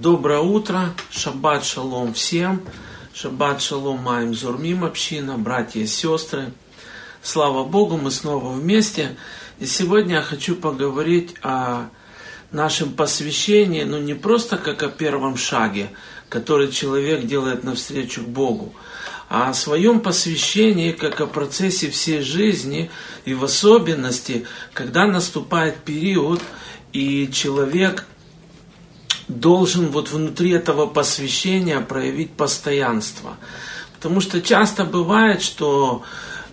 Доброе утро, шаббат шалом всем, шаббат шалом моим зурмим община, братья и сестры. Слава Богу, мы снова вместе. И сегодня я хочу поговорить о нашем посвящении, но не просто как о первом шаге, который человек делает навстречу к Богу, а о своем посвящении как о процессе всей жизни и в особенности, когда наступает период, и человек должен внутри этого посвящения проявить постоянство. Потому что часто бывает, что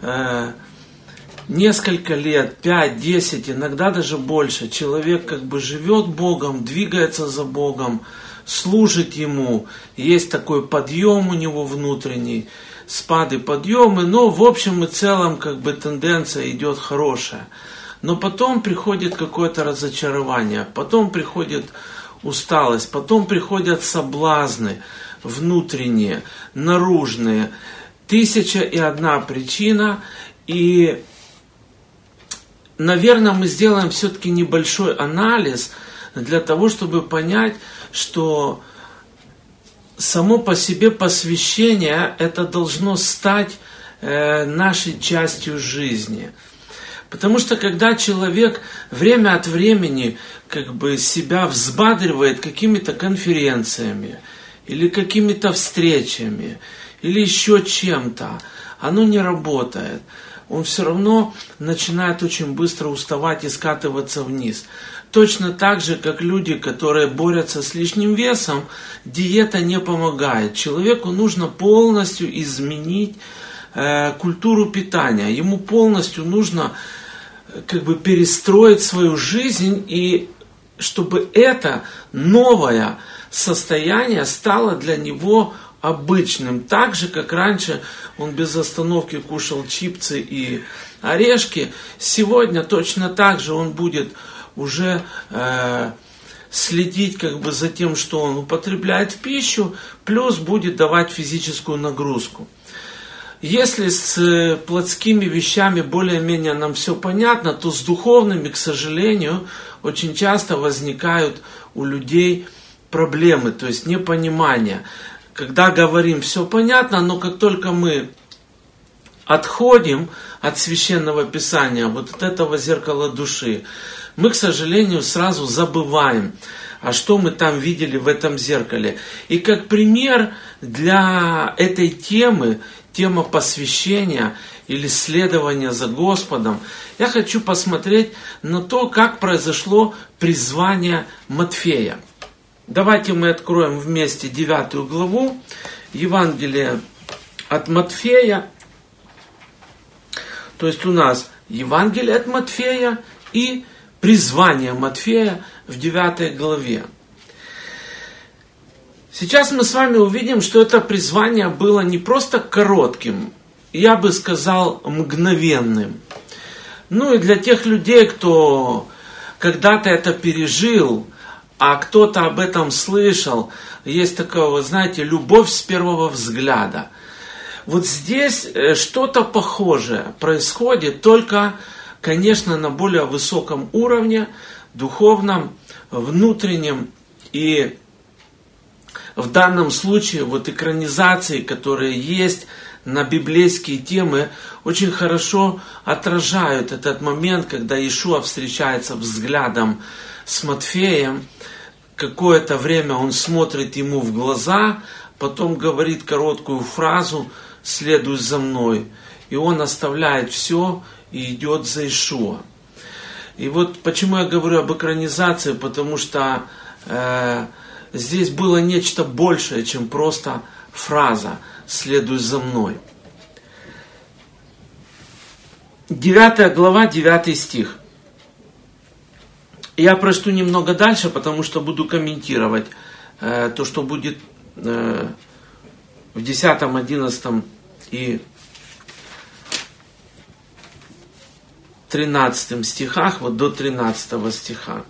несколько лет, 5-10, иногда даже больше, человек живет Богом, двигается за Богом, служит Ему, есть такой подъем у него внутренний, спады, подъемы, но в общем и целом тенденция идет хорошая. Но потом приходит какое-то разочарование, потом приходит усталость, потом приходят соблазны внутренние, наружные. 1001 причина. И, наверное, мы сделаем все-таки небольшой анализ для того, чтобы понять, что само по себе посвящение это должно стать нашей частью жизни. Потому что когда человек время от времени себя взбадривает какими-то конференциями, или какими-то встречами, или еще чем-то, оно не работает. Он все равно начинает очень быстро уставать и скатываться вниз. Точно так же, как люди, которые борются с лишним весом, диета не помогает. Человеку нужно полностью изменить культуру питания. Ему полностью нужно перестроить свою жизнь, и чтобы это новое состояние стало для него обычным. Так же, как раньше он без остановки кушал чипсы и орешки, сегодня точно так же он будет уже следить за тем, что он употребляет в пищу, плюс будет давать физическую нагрузку. Если с плотскими вещами более-менее нам все понятно, то с духовными, к сожалению, очень часто возникают у людей проблемы, то есть непонимание. Когда говорим все понятно, но как только мы отходим от священного писания, от этого зеркала души, мы, к сожалению, сразу забываем, а что мы там видели в этом зеркале. И как пример для этой темы, тема посвящения или следования за Господом, я хочу посмотреть на то, как произошло призвание Матфея. Давайте мы откроем вместе 9 главу Евангелия от Матфея. То есть у нас Евангелие от Матфея и призвание Матфея в 9 главе. Сейчас мы с вами увидим, что это призвание было не просто коротким, я бы сказал, мгновенным. Ну и для тех людей, кто когда-то это пережил, а кто-то об этом слышал, есть такая, любовь с первого взгляда. Здесь что-то похожее происходит, только, конечно, на более высоком уровне, духовном, внутреннем. И в данном случае экранизации, которые есть на библейские темы, очень хорошо отражают этот момент, когда Иешуа встречается взглядом с Матфеем. Какое-то время он смотрит ему в глаза, потом говорит короткую фразу «следуй за мной». И он оставляет все и идет за Иешуа. И почему я говорю об экранизации, потому что здесь было нечто большее, чем просто фраза «следуй за мной». 9 глава, 9 стих. Я прочту немного дальше, потому что буду комментировать то, что будет в 10, 11 и 13 стихах, до 13 стиха.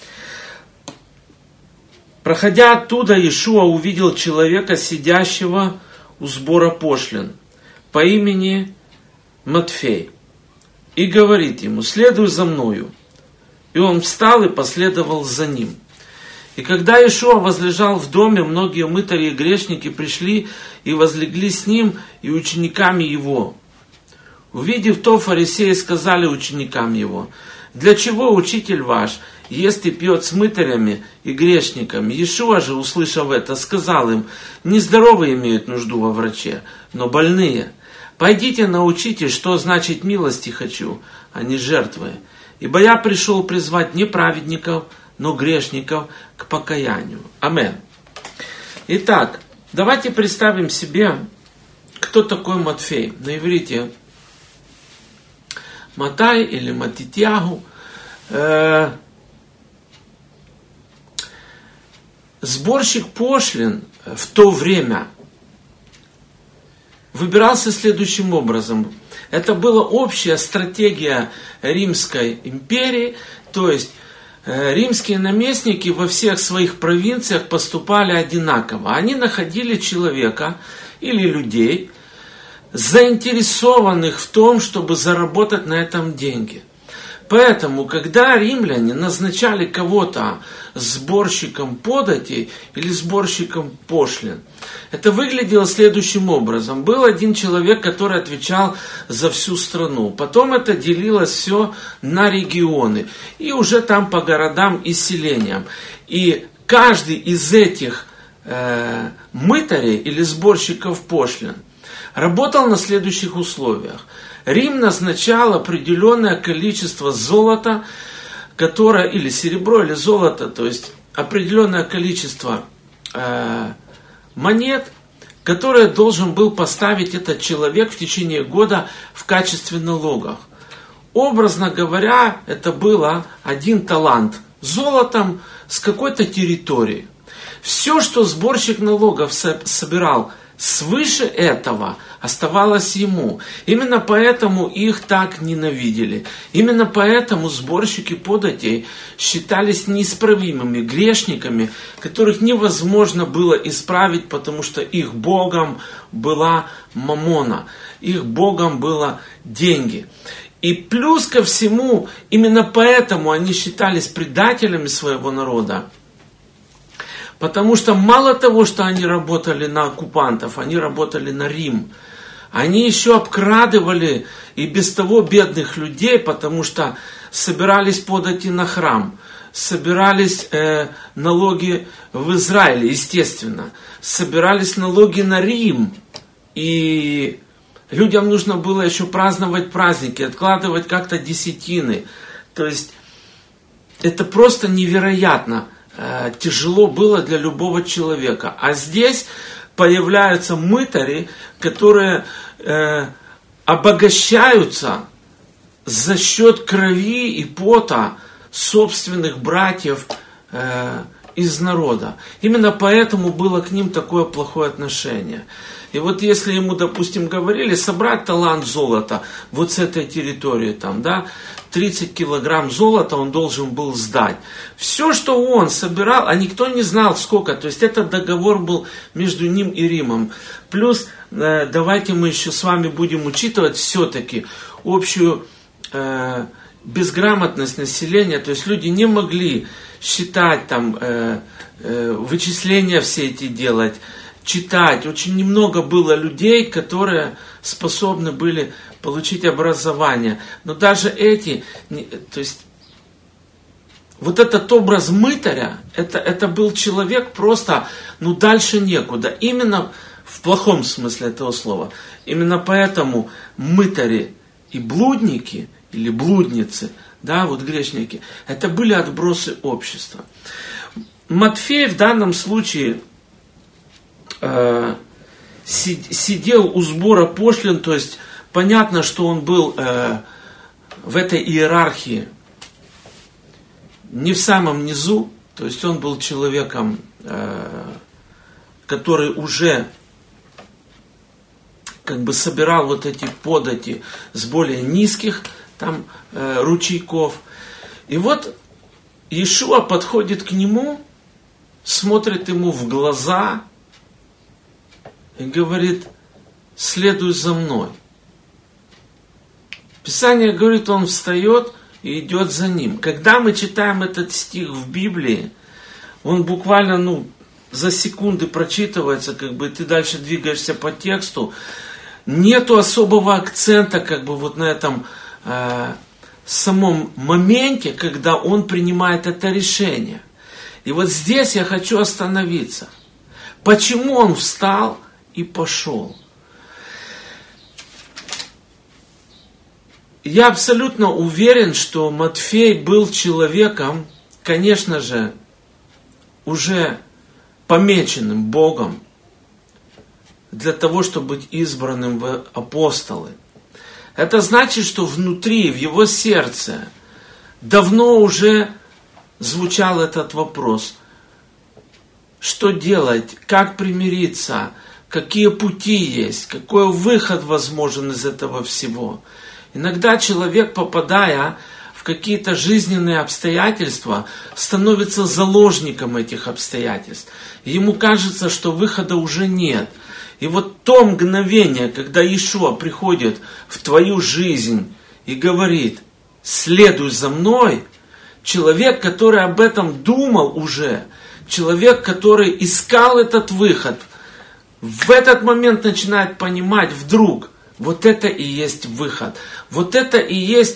Проходя оттуда, Иешуа увидел человека, сидящего у сбора пошлин, по имени Матфей, и говорит ему: «Следуй за мною». И он встал и последовал за ним. И когда Иешуа возлежал в доме, многие мытари и грешники пришли и возлегли с ним и учениками его. Увидев то, фарисеи сказали ученикам его: «Для чего учитель ваш ест и пьет с мытарями и грешниками?» Иешуа же, услышав это, сказал им: «Нездоровые имеют нужду во враче, но больные. Пойдите научитесь, что значит милости хочу, а не жертвы. Ибо я пришел призвать не праведников, но грешников к покаянию». Амен. Итак, давайте представим себе, кто такой Матфей. На иврите Матай или Матитьягу. Сборщик пошлин в то время выбирался следующим образом. Это была общая стратегия Римской империи, то есть римские наместники во всех своих провинциях поступали одинаково. Они находили человека или людей, заинтересованных в том, чтобы заработать на этом деньги. Поэтому, когда римляне назначали кого-то сборщиком податей или сборщиком пошлин, это выглядело следующим образом. Был один человек, который отвечал за всю страну. Потом это делилось все на регионы. И уже там по городам и селениям. И каждый из этих мытарей или сборщиков пошлин работал на следующих условиях. Рим назначал определенное количество золота, которое, или серебро, или золото, то есть определенное количество монет, которое должен был поставить этот человек в течение года в качестве налогов. Образно говоря, это было 1 талант золотом с какой-то территории. Все, что сборщик налогов собирал свыше этого, оставалось ему. Именно поэтому их так ненавидели. Именно поэтому сборщики податей считались неисправимыми грешниками, которых невозможно было исправить, потому что их богом была мамона, их богом было деньги. И плюс ко всему, именно поэтому они считались предателями своего народа. Потому что мало того, что они работали на оккупантов, они работали на Рим. Они еще обкрадывали и без того бедных людей, потому что собирались подати на храм, собирались налоги в Израиле, естественно, собирались налоги на Рим. И людям нужно было еще праздновать праздники, откладывать как-то десятины. То есть это просто невероятно. Тяжело было для любого человека. А здесь появляются мытари, которые обогащаются за счет крови и пота собственных братьев из народа. Именно поэтому было к ним такое плохое отношение. И вот если ему, допустим, говорили собрать талант золота вот с этой территории, там, да, 30 килограмм золота он должен был сдать. Все, что он собирал, а никто не знал сколько, то есть этот договор был между ним и Римом. Плюс давайте мы еще с вами будем учитывать все-таки общую безграмотность населения, то есть люди не могли считать, там, вычисления все эти делать, читать. Очень немного было людей, которые способны были получить образование. Но даже эти, то есть вот этот образ мытаря, это был человек просто, дальше некуда. Именно в плохом смысле этого слова. Именно поэтому мытари и блудники, или блудницы, да, вот грешники, это были отбросы общества. Матфей в данном случае сидел у сбора пошлин, то есть понятно, что он был в этой иерархии не в самом низу, то есть он был человеком, который уже как бы собирал вот эти подати с более низких там ручейков. И вот Иешуа подходит к нему, смотрит ему в глаза и говорит: следуй за мной. Писание говорит, он встает и идет за ним. Когда мы читаем этот стих в Библии, он буквально, за секунды прочитывается, ты дальше двигаешься по тексту. Нету особого акцента, на этом самом моменте, когда он принимает это решение. И вот здесь я хочу остановиться. Почему он встал и пошел? Я абсолютно уверен, что Матфей был человеком, конечно же, уже помеченным Богом для того, чтобы быть избранным в апостолы. Это значит, что внутри, в его сердце, давно уже звучал этот вопрос. Что делать? Как примириться? Какие пути есть? Какой выход возможен из этого всего? Иногда человек, попадая в какие-то жизненные обстоятельства, становится заложником этих обстоятельств. И ему кажется, что выхода уже нет. И вот то мгновение, когда Иешуа приходит в твою жизнь и говорит: следуй за мной, человек, который об этом думал уже, человек, который искал этот выход, в этот момент начинает понимать вдруг, вот это и есть выход. Вот это и есть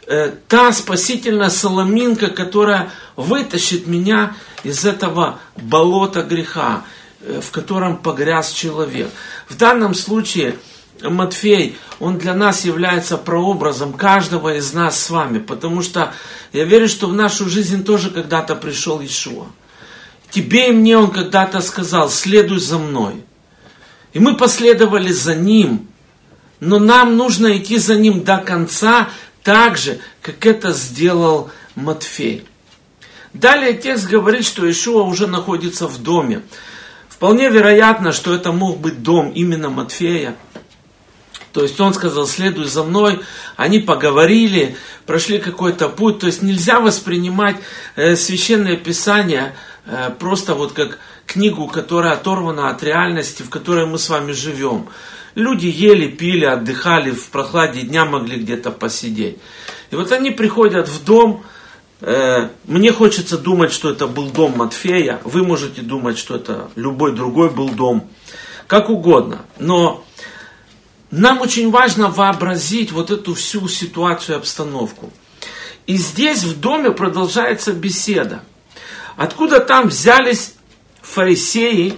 та спасительная соломинка, которая вытащит меня из этого болота греха, в котором погряз человек. В данном случае Матфей, он для нас является прообразом каждого из нас с вами, потому что я верю, что в нашу жизнь тоже когда-то пришел Иешуа. Тебе и мне он когда-то сказал: следуй за мной. И мы последовали за ним, но нам нужно идти за ним до конца, так же, как это сделал Матфей. Далее текст говорит, что Иешуа уже находится в доме. Вполне вероятно, что это мог быть дом именно Матфея. То есть он сказал: следуй за мной. Они поговорили, прошли какой-то путь. То есть нельзя воспринимать Священное Писание просто как книгу, которая оторвана от реальности, в которой мы с вами живем. Люди ели, пили, отдыхали, в прохладе дня могли где-то посидеть. И вот они приходят в дом. Мне хочется думать, что это был дом Матфея. Вы можете думать, что это любой другой был дом. Как угодно. Но нам очень важно вообразить вот эту всю ситуацию и обстановку. И здесь в доме продолжается беседа. Откуда там взялись фарисеи?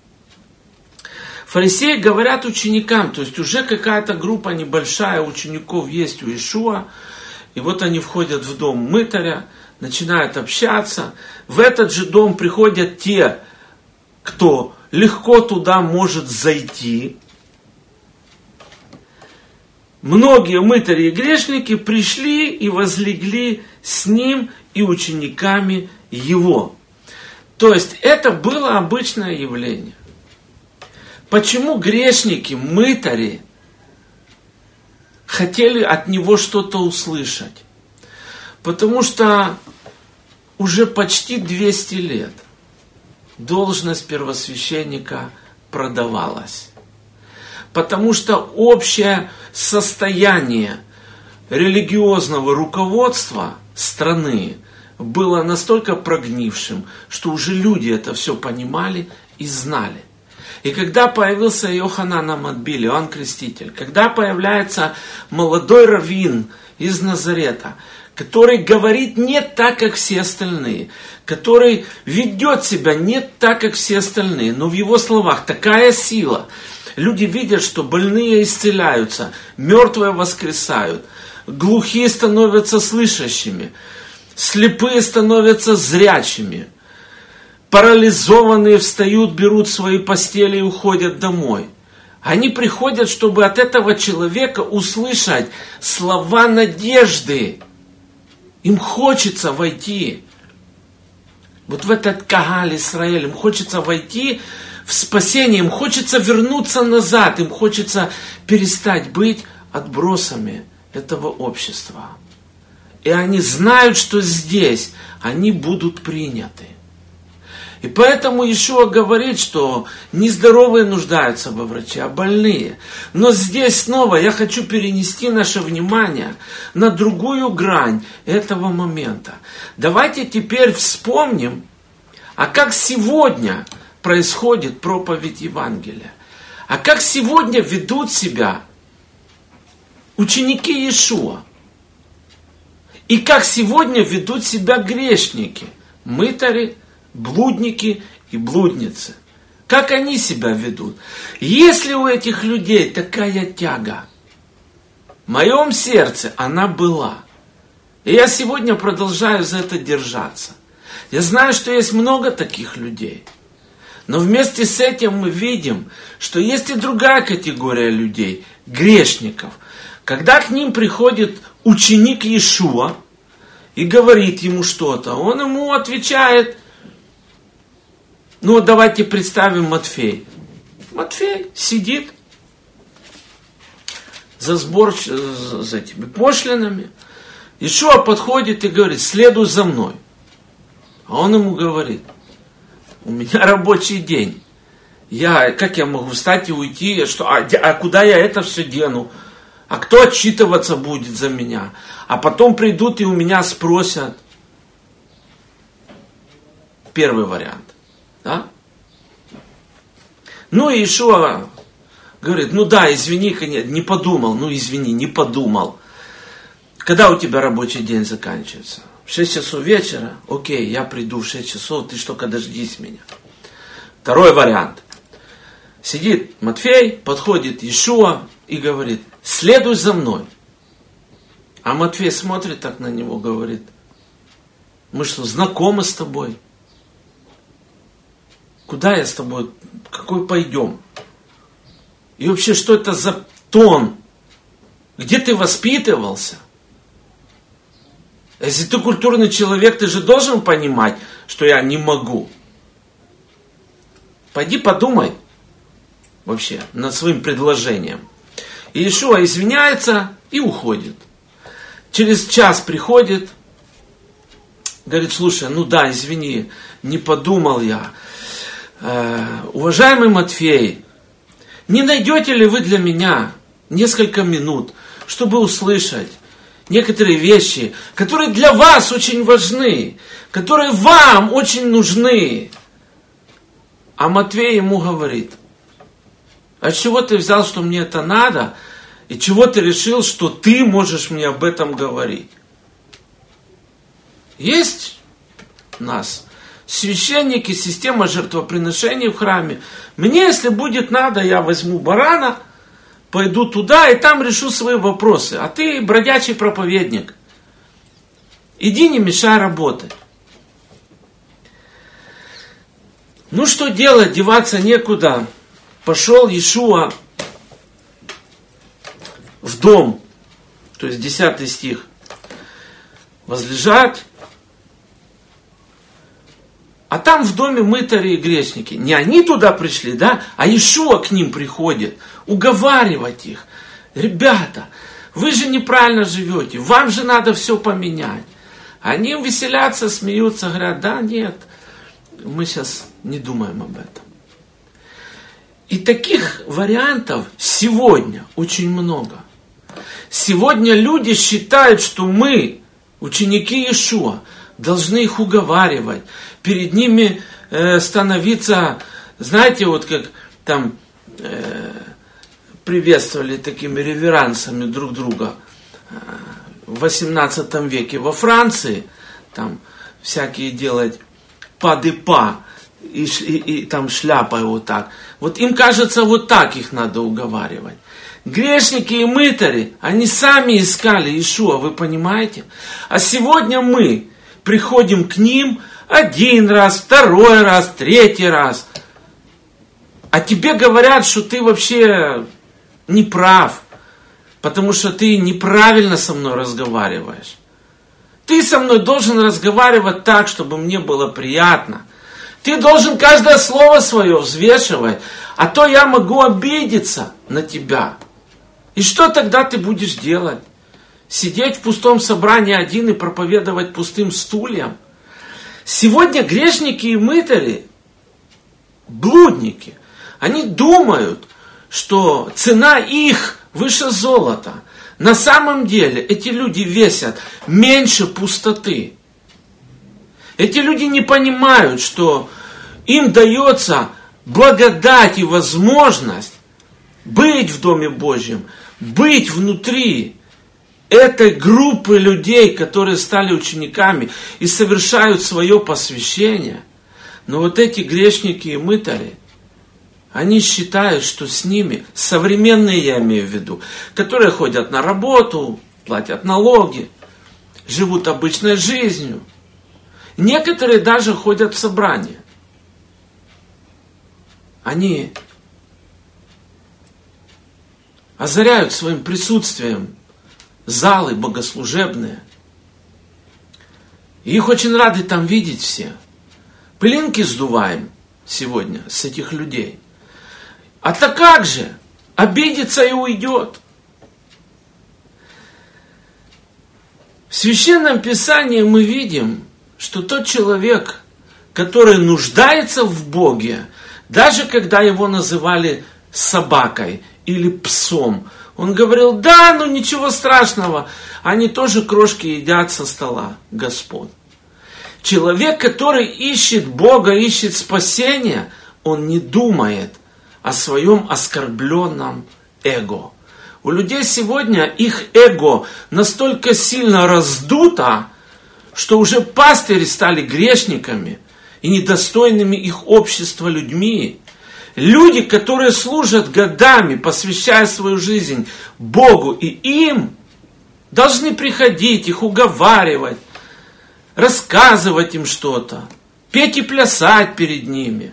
Фарисеи говорят ученикам, то есть уже какая-то группа небольшая учеников есть у Иешуа. И вот они входят в дом мытаря, начинают общаться. В этот же дом приходят те, кто легко туда может зайти. Многие мытари и грешники пришли и возлегли с ним и учениками его. То есть это было обычное явление. Почему грешники, мытари хотели от него что-то услышать? Потому что уже почти 200 лет должность первосвященника продавалась. Потому что общее состояние религиозного руководства страны было настолько прогнившим, что уже люди это все понимали и знали. И когда появился Йоханан ха-Матбиль, Иоанн Креститель, когда появляется молодой раввин из Назарета, который говорит не так, как все остальные, который ведет себя не так, как все остальные, но в его словах такая сила. Люди видят, что больные исцеляются, мертвые воскресают, глухие становятся слышащими, слепые становятся зрячими, парализованные встают, берут свои постели и уходят домой. Они приходят, чтобы от этого человека услышать слова надежды. Им хочется войти вот в этот Кагаль Исраэль, им хочется войти в спасение, им хочется вернуться назад, им хочется перестать быть отбросами этого общества. И они знают, что здесь они будут приняты. И поэтому Иешуа говорит, что не здоровые нуждаются во враче, а больные. Но здесь снова я хочу перенести наше внимание на другую грань этого момента. Давайте теперь вспомним А как сегодня происходит проповедь Евангелия? А как сегодня ведут себя ученики Иешуа? И как сегодня ведут себя грешники, мытари, блудники и блудницы? Как они себя ведут? Если у этих людей такая тяга, в моем сердце она была. И я сегодня продолжаю за это держаться. Я знаю, что есть много таких людей. Но вместе с этим мы видим, что есть и другая категория людей, грешников. Когда к ним приходит ученик Иешуа и говорит ему что-то, он ему отвечает, ну давайте представим Матфей. Матфей сидит за этими пошлинами. Иешуа подходит и говорит, следуй за мной. А он ему говорит, у меня рабочий день. Как я могу встать и уйти? А куда я это все дену? А кто отчитываться будет за меня? А потом придут и у меня спросят. Первый вариант. Да? Ну и Иешуа говорит, ну да, извини, не подумал. Ну извини, не подумал. Когда у тебя рабочий день заканчивается? В 6 часов вечера? Окей, я приду в 6 часов, ты только дождись меня. Второй вариант. Сидит Матфей, подходит Иешуа и говорит, следуй за мной. А Матфей смотрит так на него, говорит, мы что, знакомы с тобой? Куда я с тобой? Какой пойдем? И вообще, что это за тон? Где ты воспитывался? Если ты культурный человек, ты же должен понимать, что я не могу. Пойди подумай вообще над своим предложением. И Иешуа извиняется и уходит. Через час приходит, говорит, слушай, ну да, извини, не подумал я. Уважаемый Матфей, не найдете ли вы для меня несколько минут, чтобы услышать некоторые вещи, которые для вас очень важны, которые вам очень нужны? А Матфей ему говорит, а с чего ты взял, что мне это надо, и чего ты решил, что ты можешь мне об этом говорить? Есть у нас священники, система жертвоприношений в храме. Мне, если будет надо, я возьму барана, пойду туда и там решу свои вопросы. А ты бродячий проповедник. Иди, не мешай работать. Ну что делать, деваться некуда. Пошел Иешуа в дом, то есть 10 стих. Возлежат, а там в доме мытари и грешники. Не они туда пришли, да, а Иешуа к ним приходит, уговаривать их. Ребята, вы же неправильно живете, вам же надо все поменять. Они веселятся, смеются, говорят, да, нет, мы сейчас не думаем об этом. И таких вариантов сегодня очень много. Сегодня люди считают, что мы, ученики Иешуа, должны их уговаривать, перед ними становиться, знаете, вот как там приветствовали такими реверансами друг друга в 18 веке во Франции, там всякие делать па-де-па, и там шляпой вот так. Вот им кажется, вот так их надо уговаривать. Грешники и мытари, они сами искали Иешуа, вы понимаете? А сегодня мы приходим к ним один раз, второй раз, третий раз. А тебе говорят, что ты вообще не прав, потому что ты неправильно со мной разговариваешь. Ты со мной должен разговаривать так, чтобы мне было приятно. Ты должен каждое слово свое взвешивать, а то я могу обидеться на тебя. И что тогда ты будешь делать? Сидеть в пустом собрании один и проповедовать пустым стульям? Сегодня грешники и мытари, блудники, они думают, что цена их выше золота. На самом деле эти люди весят меньше пустоты. Эти люди не понимают, что им дается благодать и возможность быть в Доме Божьем, быть внутри этой группы людей, которые стали учениками и совершают свое посвящение. Но вот эти грешники и мытари, они считают, что с ними, современные я имею в виду, которые ходят на работу, платят налоги, живут обычной жизнью. Некоторые даже ходят в собрания. Они озаряют своим присутствием залы богослужебные. И их очень рады там видеть все. Пылинки сдуваем сегодня с этих людей. А-то как же? Обидится и уйдет. В Священном Писании мы видим, что тот человек, который нуждается в Боге, даже когда его называли собакой или псом, он говорил: да, ну ничего страшного, они тоже крошки едят со стола Господь. Человек, который ищет Бога, ищет спасения, он не думает о своем оскорбленном эго. У людей сегодня их эго настолько сильно раздуто, что уже пастыри стали грешниками и недостойными их общества людьми. Люди, которые служат годами, посвящая свою жизнь Богу и им, должны приходить, их уговаривать, рассказывать им что-то, петь и плясать перед ними.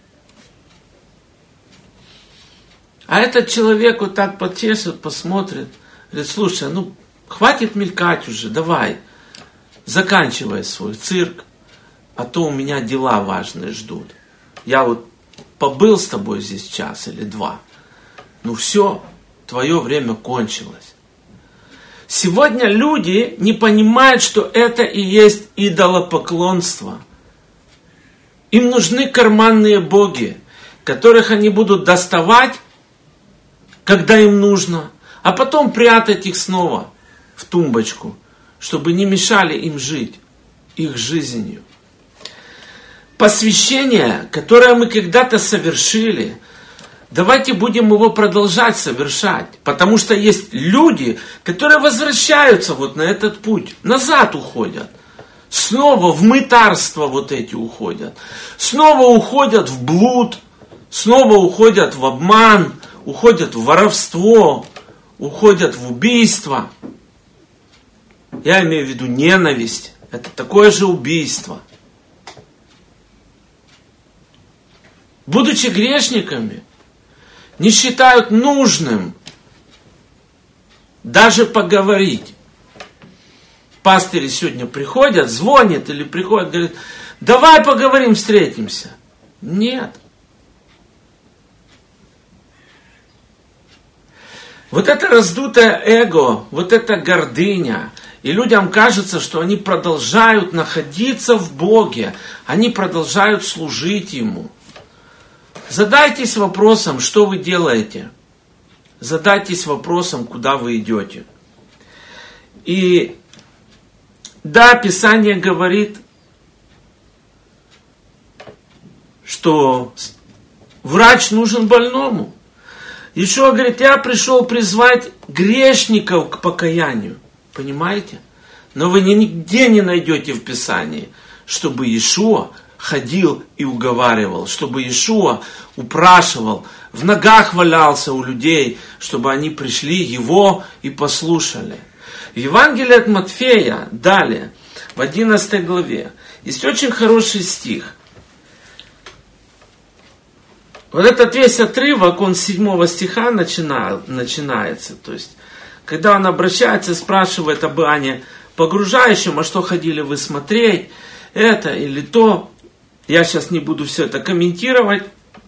А этот человек вот так потешит, посмотрит, говорит: слушай, ну хватит мелькать уже, давай, заканчивай свой цирк, а то у меня дела важные ждут. Я вот побыл с тобой здесь час или два, ну все, твое время кончилось. Сегодня люди не понимают, что это и есть идолопоклонство. Им нужны карманные боги, которых они будут доставать, когда им нужно, а потом прятать их снова в тумбочку, чтобы не мешали им жить их жизнью. Посвящение, которое мы когда-то совершили, давайте будем его продолжать совершать, потому что есть люди, которые возвращаются вот на этот путь, назад уходят, снова в мытарство вот эти уходят, снова уходят в блуд, снова уходят в обман, уходят в воровство, уходят в убийство. Я имею в виду ненависть. Это такое же убийство. Будучи грешниками, не считают нужным даже поговорить. Пастыри сегодня приходят, звонят или приходят, говорят: давай поговорим, встретимся. Нет. Вот это раздутое эго, вот эта гордыня, и людям кажется, что они продолжают находиться в Боге, они продолжают служить Ему. Задайтесь вопросом, что вы делаете. Задайтесь вопросом, куда вы идете. И да, Писание говорит, что врач нужен больному. Иешуа говорит: я пришел призвать грешников к покаянию. Понимаете? Но вы нигде не найдете в Писании, чтобы Иешуа ходил и уговаривал, чтобы Иешуа упрашивал, в ногах валялся у людей, чтобы они пришли Его и послушали. В Евангелии от Матфея, далее, в 11 главе, есть очень хороший стих. Вот этот весь отрывок, он с 7 стиха начинается. То есть, когда он обращается, спрашивает об Иоанне Погружающем: а что ходили вы смотреть, это или то. Я сейчас не буду все это комментировать.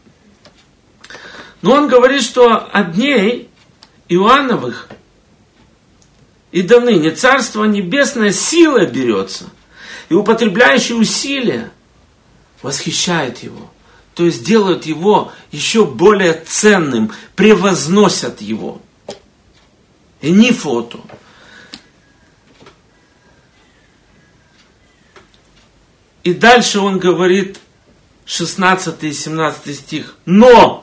Но он говорит, что от дней Иоанновых и до ныне Царство Небесное силой берется, и употребляющие усилия восхищает его. То есть делают его еще более ценным, превозносят его. И не фото. И дальше он говорит, 16 и 17 стих. Но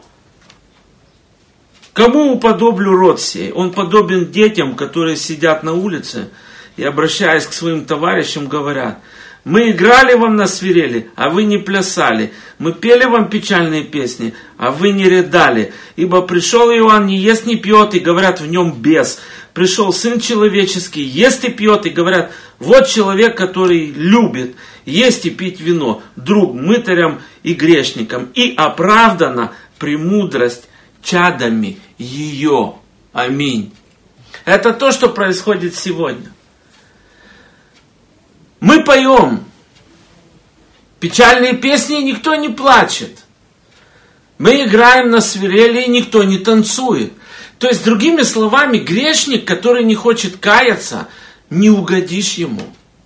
кому уподоблю род сей? Он подобен детям, которые сидят на улице и, обращаясь к своим товарищам, говорят: мы играли вам на свирели, а вы не плясали. Мы пели вам печальные песни, а вы не рыдали. Ибо пришел Иоанн, не ест, не пьет, и говорят, в нем бес. Пришел Сын Человеческий, ест и пьет, и говорят, вот человек, который любит есть и пить вино, друг мытарям и грешникам, и оправдана премудрость чадами ее. Аминь. Это то, что происходит сегодня. Мы поем печальные песни, и никто не плачет. Мы играем на свирели, и никто не танцует. То есть, другими словами, грешник, который не хочет каяться, не угодишь ему.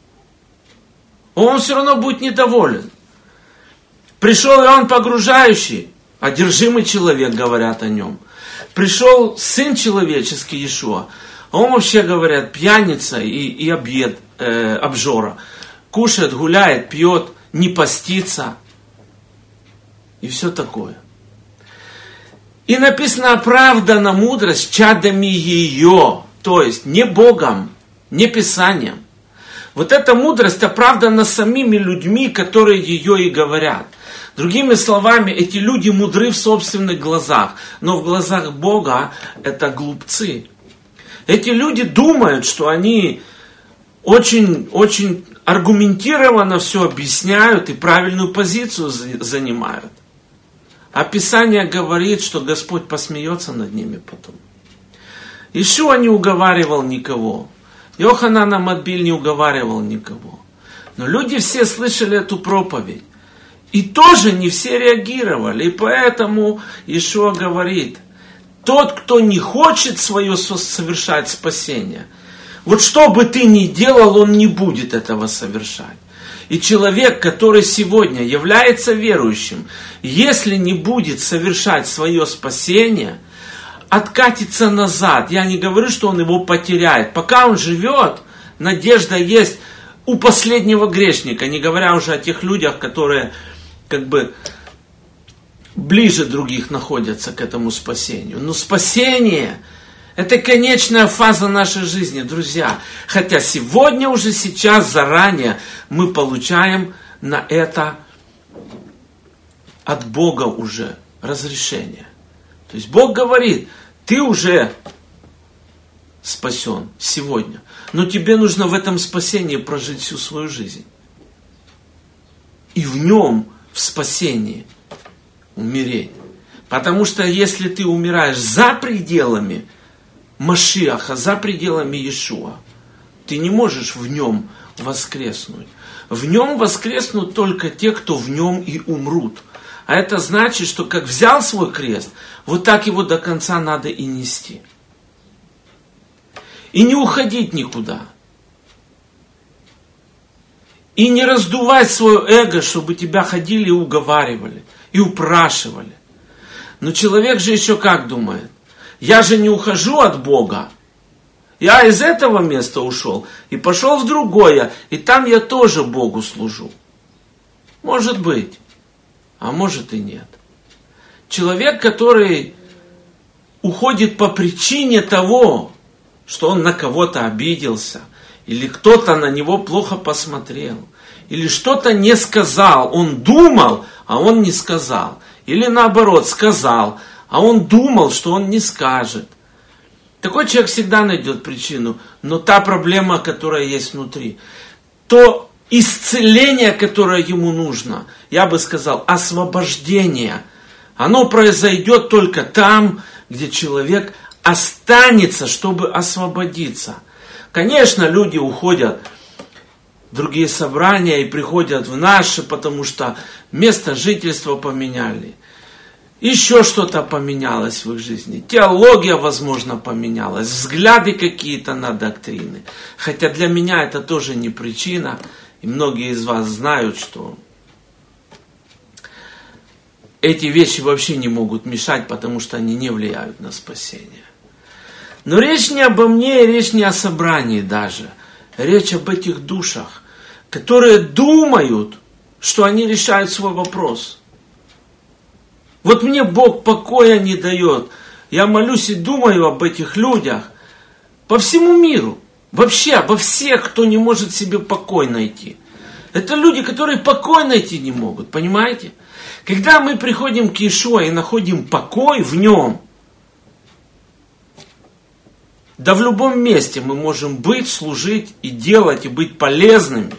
Он все равно будет недоволен. Пришел Иоанн Погружающий, одержимый человек, говорят о нем. Пришел Сын Человеческий, Иешуа. А он вообще, говорят, пьяница и обжора. Кушает, гуляет, пьет, не постится. И все такое. И написано, оправдана мудрость чадами ее. То есть не Богом, не Писанием. Вот эта мудрость оправдана самими людьми, которые ее и говорят. Другими словами, эти люди мудры в собственных глазах, но в глазах Бога это глупцы. Эти люди думают, что они очень аргументированно все объясняют и правильную позицию занимают. А Писание говорит, что Господь посмеется над ними потом. Иешуа не уговаривал никого. Йоханан ха-Матбиль не уговаривал никого. Но люди все слышали эту проповедь. И тоже не все реагировали. И поэтому Иешуа говорит, тот, кто не хочет свое совершать спасение, вот что бы ты ни делал, он не будет этого совершать. И человек, который сегодня является верующим, если не будет совершать свое спасение, откатится назад. Я не говорю, что он его потеряет. Пока он живет, надежда есть у последнего грешника, не говоря уже о тех людях, которые ближе других находятся к этому спасению. Но спасение – это конечная фаза нашей жизни, друзья. Хотя сегодня, уже сейчас, заранее мы получаем на это от Бога уже разрешение. То есть Бог говорит, ты уже спасен сегодня, но тебе нужно в этом спасении прожить всю свою жизнь. И в нем, в спасении, умереть. Потому что если ты умираешь за пределами Машиаха, за пределами Иешуа, ты не можешь в нем воскреснуть. В нем воскреснут только те, кто в нем и умрут. А это значит, что как взял свой крест, вот так его до конца надо и нести. И не уходить никуда. И не раздувать свое эго, чтобы тебя ходили и уговаривали, и упрашивали. Но человек же еще как думает? Я же не ухожу от Бога. Я из этого места ушел и пошел в другое, и там я тоже Богу служу. Может быть, а может и нет. Человек, который уходит по причине того, что он на кого-то обиделся, или кто-то на него плохо посмотрел, или что-то не сказал, он думал, а он не сказал, или наоборот сказал, а он думал, что он не скажет. Такой человек всегда найдет причину, но та проблема, которая есть внутри, то исцеление, которое ему нужно, я бы сказал, освобождение, оно произойдет только там, где человек останется, чтобы освободиться. Конечно, люди уходят в другие собрания и приходят в наши, потому что место жительства поменяли. Еще что-то поменялось в их жизни. Теология, возможно, поменялась. Взгляды какие-то на доктрины. Хотя для меня это тоже не причина. И многие из вас знают, что эти вещи вообще не могут мешать, потому что они не влияют на спасение. Но речь не обо мне, речь не о собрании даже. Речь об этих душах, которые думают, что они решают свой вопрос. Вот мне Бог покоя не дает. Я молюсь и думаю об этих людях по всему миру. Вообще обо всех, кто не может себе покой найти. Это люди, которые покой найти не могут, понимаете? Когда мы приходим к Иешуа и находим покой в Нем, да в любом месте мы можем быть, служить и делать, и быть полезными.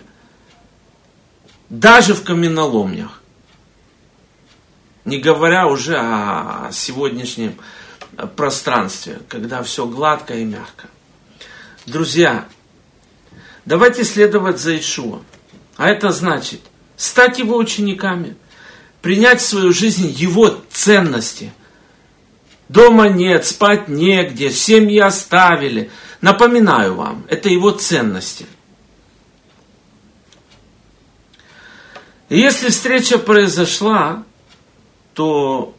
Даже в каменоломнях. Не говоря уже о сегодняшнем пространстве, когда все гладко и мягко. Друзья, давайте следовать за Иешуа. А это значит стать Его учениками, принять в свою жизнь Его ценности. Дома нет, спать негде, семьи оставили. Напоминаю вам, это Его ценности. И если встреча произошла, то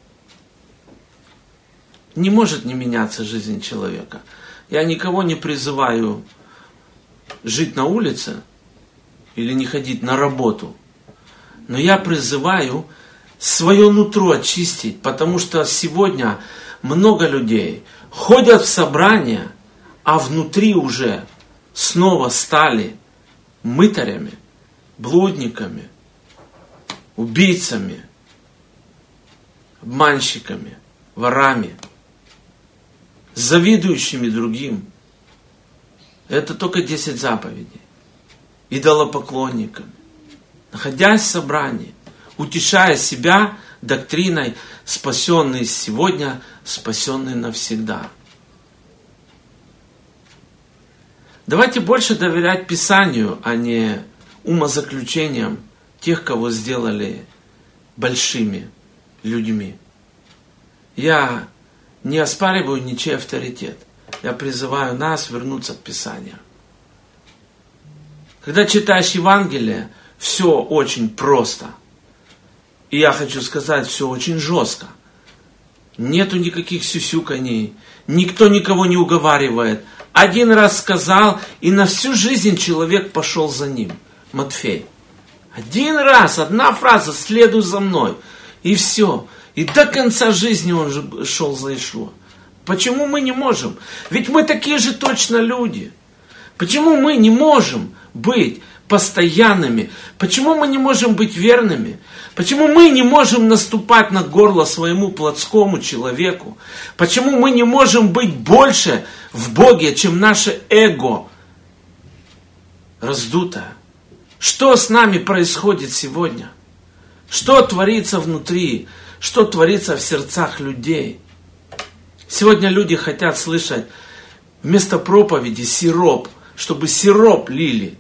не может не меняться жизнь человека. Я никого не призываю жить на улице или не ходить на работу. Но я призываю свое нутро очистить, потому что сегодня много людей ходят в собрания, а внутри уже снова стали мытарями, блудниками, убийцами, обманщиками, ворами, завидующими другим. Это только 10 заповедей. Идолопоклонниками. Находясь в собрании, утешая себя доктриной спасенный сегодня, спасенный навсегда. Давайте больше доверять Писанию, а не умозаключениям тех, кого сделали большими людьми. Я не оспариваю ничей авторитет. Я призываю нас вернуться к Писанию. Когда читаешь Евангелие, все очень просто. И я хочу сказать, все очень жестко. Нету никаких сюсюканий. Никто никого не уговаривает. Один раз сказал, и на всю жизнь человек пошел за ним. Матфей. Один раз, одна фраза, следуй за мной. И все. И до конца жизни он же шел за Иешуа. Почему мы не можем? Ведь мы такие же точно люди. Почему мы не можем быть постоянными? Почему мы не можем быть верными? Почему мы не можем наступать на горло своему плотскому человеку? Почему мы не можем быть больше в Боге, чем наше эго раздутое? Что с нами происходит сегодня? Что творится внутри? Что творится в сердцах людей? Сегодня люди хотят слышать вместо проповеди сироп, чтобы сироп лили.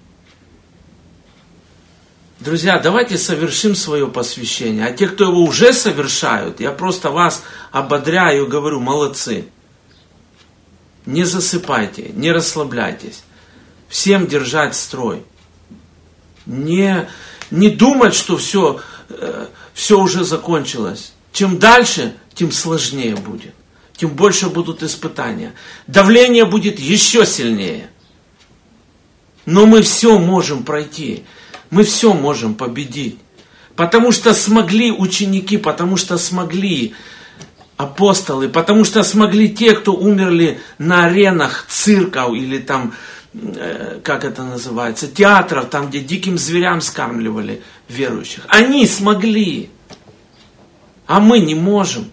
Друзья, давайте совершим свое посвящение. А те, кто его уже совершают, я просто вас ободряю и говорю, молодцы. Не засыпайте, не расслабляйтесь. Всем держать строй. Не думать, что все уже закончилось. Чем дальше, тем сложнее будет. Тем больше будут испытания. Давление будет еще сильнее. Но мы все можем пройти. Мы все можем победить. Потому что смогли ученики, потому что смогли апостолы, потому что смогли те, кто умерли на аренах цирков или там, как это называется, театров, там, где диким зверям скармливали верующих. Они смогли. А мы не можем.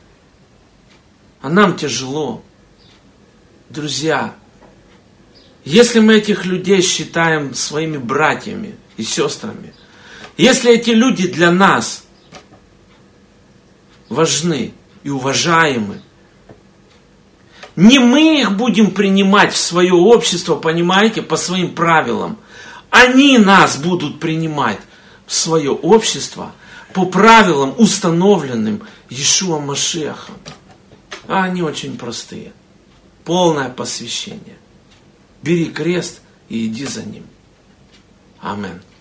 А нам тяжело. Друзья, если мы этих людей считаем своими братьями и сестрами, если эти люди для нас важны и уважаемы, не мы их будем принимать в свое общество, понимаете, по своим правилам. Они нас будут принимать в свое общество по правилам, установленным Иешуа Машиахом. А они очень простые. Полное посвящение. Бери крест и иди за ним. Аминь.